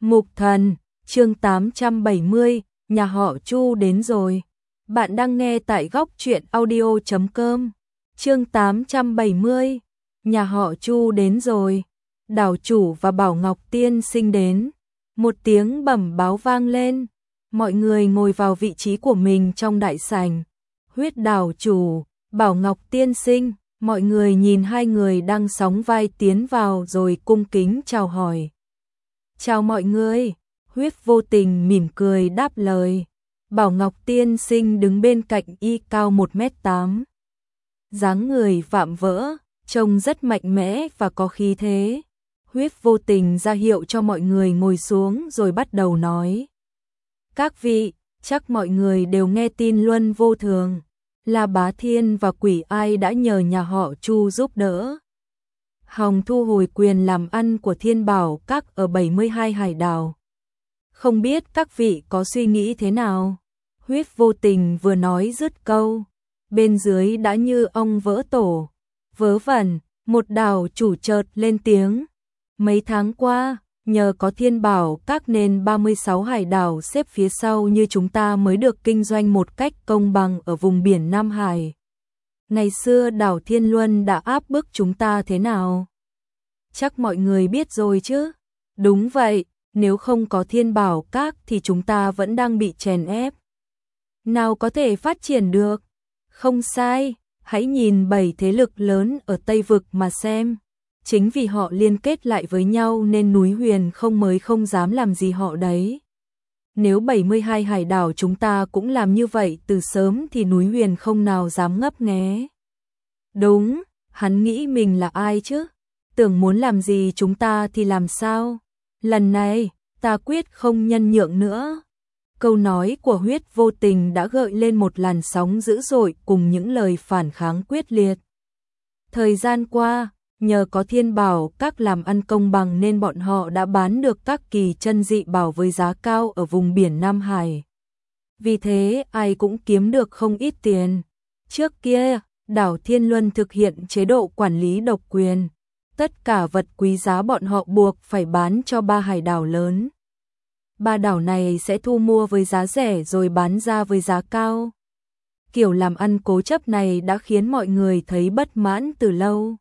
Mục Thần, chương 870, nhà họ Chu đến rồi. Bạn đang nghe tại góc truyện audio.com. Chương 870, nhà họ Chu đến rồi. Đảo chủ và Bảo Ngọc Tiên sinh đến. Một tiếng bẩm báo vang lên. Mọi người ngồi vào vị trí của mình trong đại sảnh. Huyết đảo chủ, Bảo Ngọc Tiên sinh, mọi người nhìn hai người đang sóng vai tiến vào rồi cung kính chào hỏi. Chào mọi người, Huyết vô tình mỉm cười đáp lời. Bảo Ngọc Tiên sinh đứng bên cạnh y cao 1m8. Dáng người vạm vỡ, trông rất mạnh mẽ và có khí thế. Huyết vô tình ra hiệu cho mọi người ngồi xuống rồi bắt đầu nói. Các vị, chắc mọi người đều nghe tin Luân Vô Thường, là Bá Thiên và Quỷ Ai đã nhờ nhà họ Chu giúp đỡ Hòng thu hồi quyền làm ăn của Thiên Bảo Các ở 72 hải đảo. Không biết các vị có suy nghĩ thế nào? Huyết vô tình vừa nói dứt câu, bên dưới đã như ong vỡ tổ. Vớ vẩn, một đảo chủ chợt lên tiếng. Mấy tháng qua, nhờ có Thiên Bảo Các nên 36 hải đảo xếp phía sau như chúng ta mới được kinh doanh một cách công bằng ở vùng biển Nam Hải. Ngày xưa đảo Thiên Luân đã áp bức chúng ta thế nào? Chắc mọi người biết rồi chứ? Đúng vậy, nếu không có Thiên Bảo Các thì chúng ta vẫn đang bị chèn ép. Nào có thể phát triển được? Không sai, hãy nhìn 7 thế lực lớn ở Tây Vực mà xem. Chính vì họ liên kết lại với nhau nên núi Huyền không mới không dám làm gì họ đấy. Nếu 72 hải đảo chúng ta cũng làm như vậy từ sớm thì núi Huyền không nào dám ngấp nghé. Đúng, hắn nghĩ mình là ai chứ? Tưởng muốn làm gì chúng ta thì làm sao? Lần này, ta quyết không nhân nhượng nữa. Câu nói của Huyết vô tình đã gợi lên một làn sóng dữ dội cùng những lời phản kháng quyết liệt. Thời gian qua, nhờ có Thiên Bảo Các làm ăn công bằng nên bọn họ đã bán được các kỳ chân dị bảo với giá cao ở vùng biển Nam Hải. Vì thế ai cũng kiếm được không ít tiền. Trước kia, đảo Thiên Luân thực hiện chế độ quản lý độc quyền. Tất cả vật quý giá bọn họ buộc phải bán cho 3 hải đảo lớn. 3 đảo này sẽ thu mua với giá rẻ rồi bán ra với giá cao. Kiểu làm ăn cố chấp này đã khiến mọi người thấy bất mãn từ lâu.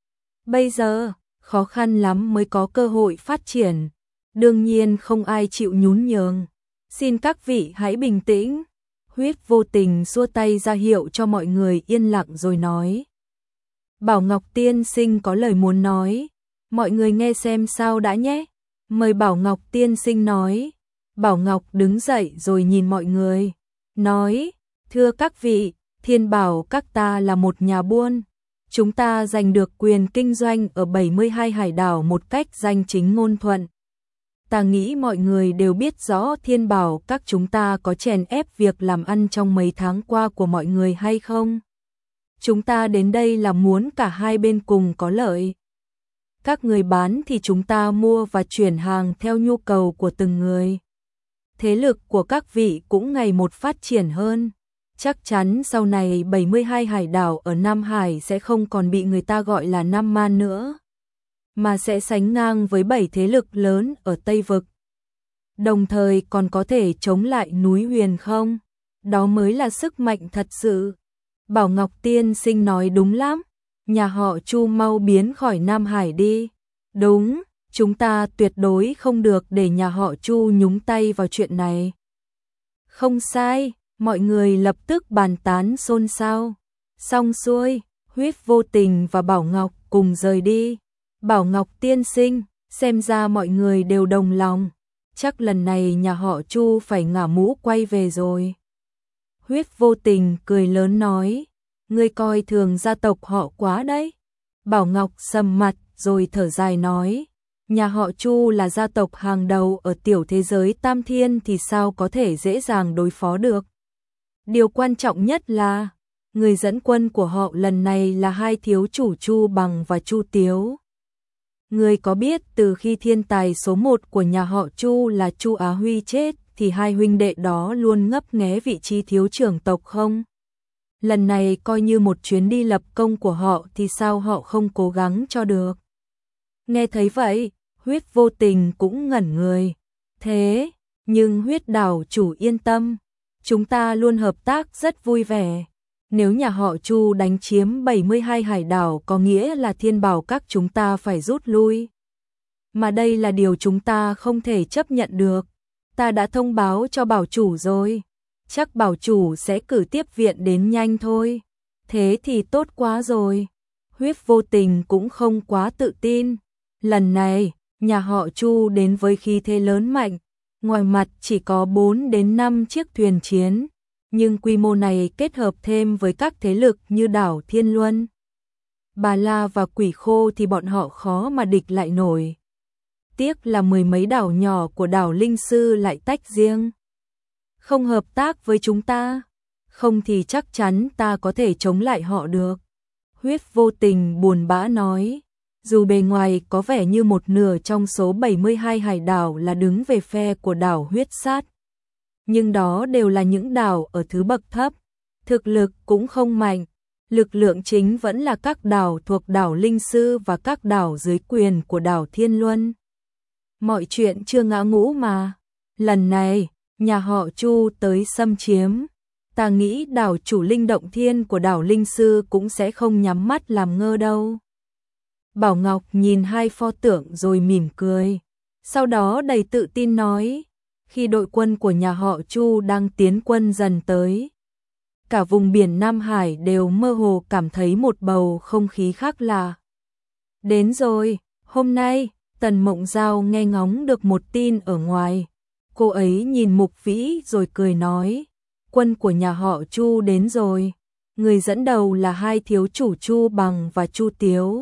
Bây giờ, khó khăn lắm mới có cơ hội phát triển. Đương nhiên không ai chịu nhún nhường. Xin các vị hãy bình tĩnh. Huyết vô tình xua tay ra hiệu cho mọi người yên lặng rồi nói. Bảo Ngọc Tiên sinh có lời muốn nói. Mọi người nghe xem sao đã nhé. Mời Bảo Ngọc Tiên sinh nói. Bảo Ngọc đứng dậy rồi nhìn mọi người. Nói, thưa các vị, Thiên Bảo Các ta là một nhà buôn. Chúng ta giành được quyền kinh doanh ở 72 hải đảo một cách danh chính ngôn thuận. Ta nghĩ mọi người đều biết rõ Thiên Bảo Các chúng ta có chèn ép việc làm ăn trong mấy tháng qua của mọi người hay không? Chúng ta đến đây là muốn cả hai bên cùng có lợi. Các người bán thì chúng ta mua và chuyển hàng theo nhu cầu của từng người. Thế lực của các vị cũng ngày một phát triển hơn. Chắc chắn sau này 72 hải đảo ở Nam Hải sẽ không còn bị người ta gọi là Nam Man nữa, mà sẽ sánh ngang với 7 thế lực lớn ở Tây Vực. Đồng thời còn có thể chống lại núi Huyền không? Đó mới là sức mạnh thật sự. Bảo Ngọc Tiên sinh nói đúng lắm. Nhà họ Chu mau biến khỏi Nam Hải đi. Đúng, chúng ta tuyệt đối không được để nhà họ Chu nhúng tay vào chuyện này. Không sai. Mọi người lập tức bàn tán xôn xao. Xong xuôi, Huyết vô tình và Bảo Ngọc cùng rời đi. Bảo Ngọc tiên sinh, xem ra mọi người đều đồng lòng. Chắc lần này nhà họ Chu phải ngả mũ quay về rồi. Huyết vô tình cười lớn nói. Ngươi coi thường gia tộc họ quá đấy. Bảo Ngọc sầm mặt rồi thở dài nói. Nhà họ Chu là gia tộc hàng đầu ở tiểu thế giới Tam Thiên thì sao có thể dễ dàng đối phó được. Điều quan trọng nhất là, người dẫn quân của họ lần này là hai thiếu chủ Chu Bằng và Chu Tiếu. Người có biết từ khi thiên tài số 1 của nhà họ Chu là Chu Á Huy chết thì hai huynh đệ đó luôn ngấp nghé vị trí thiếu trưởng tộc không? Lần này coi như một chuyến đi lập công của họ thì sao họ không cố gắng cho được? Nghe thấy vậy, Huyết vô tình cũng ngẩn người. Thế, nhưng Huyết đảo chủ yên tâm, chúng ta luôn hợp tác rất vui vẻ. Nếu nhà họ Chu đánh chiếm 72 hải đảo có nghĩa là Thiên Bảo các chúng ta phải rút lui. Mà đây là điều chúng ta không thể chấp nhận được. Ta đã thông báo cho bảo chủ rồi. Chắc bảo chủ sẽ cử tiếp viện đến nhanh thôi. Thế thì tốt quá rồi. Huyết vô tình cũng không quá tự tin. Lần này, nhà họ Chu đến với khí thế lớn mạnh. Ngoài mặt chỉ có 4 đến 5 chiếc thuyền chiến. Nhưng quy mô này kết hợp thêm với các thế lực như đảo Thiên Luân, Bà La và Quỷ Khô thì bọn họ khó mà địch lại nổi. Tiếc là mười mấy đảo nhỏ của đảo Linh Sư lại tách riêng. Không hợp tác với chúng ta, không thì chắc chắn ta có thể chống lại họ được. Huyết vô tình buồn bã nói, dù bề ngoài có vẻ như một nửa trong số 72 hải đảo là đứng về phe của đảo Huyết Sát. Nhưng đó đều là những đảo ở thứ bậc thấp, thực lực cũng không mạnh. Lực lượng chính vẫn là các đảo thuộc đảo Linh Sư và các đảo dưới quyền của đảo Thiên Luân. Mọi chuyện chưa ngã ngũ mà. Lần này, nhà họ Chu tới xâm chiếm. Ta nghĩ đảo chủ Linh Động Thiên của đảo Linh Sư cũng sẽ không nhắm mắt làm ngơ đâu. Bảo Ngọc nhìn hai pho tượng rồi mỉm cười. Sau đó đầy tự tin nói, khi đội quân của nhà họ Chu đang tiến quân dần tới, cả vùng biển Nam Hải đều mơ hồ cảm thấy một bầu không khí khác lạ. Đến rồi, hôm nay, Tần Mộng Giao nghe ngóng được một tin ở ngoài. Cô ấy nhìn Mục Vĩ rồi cười nói, quân của nhà họ Chu đến rồi. Người dẫn đầu là hai thiếu chủ Chu Bằng và Chu Tiếu.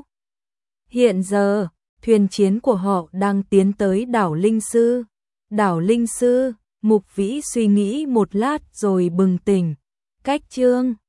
Hiện giờ, thuyền chiến của họ đang tiến tới đảo Linh Sư. Đảo Linh Sư, Mục Vĩ suy nghĩ một lát rồi bừng tỉnh. Cách chương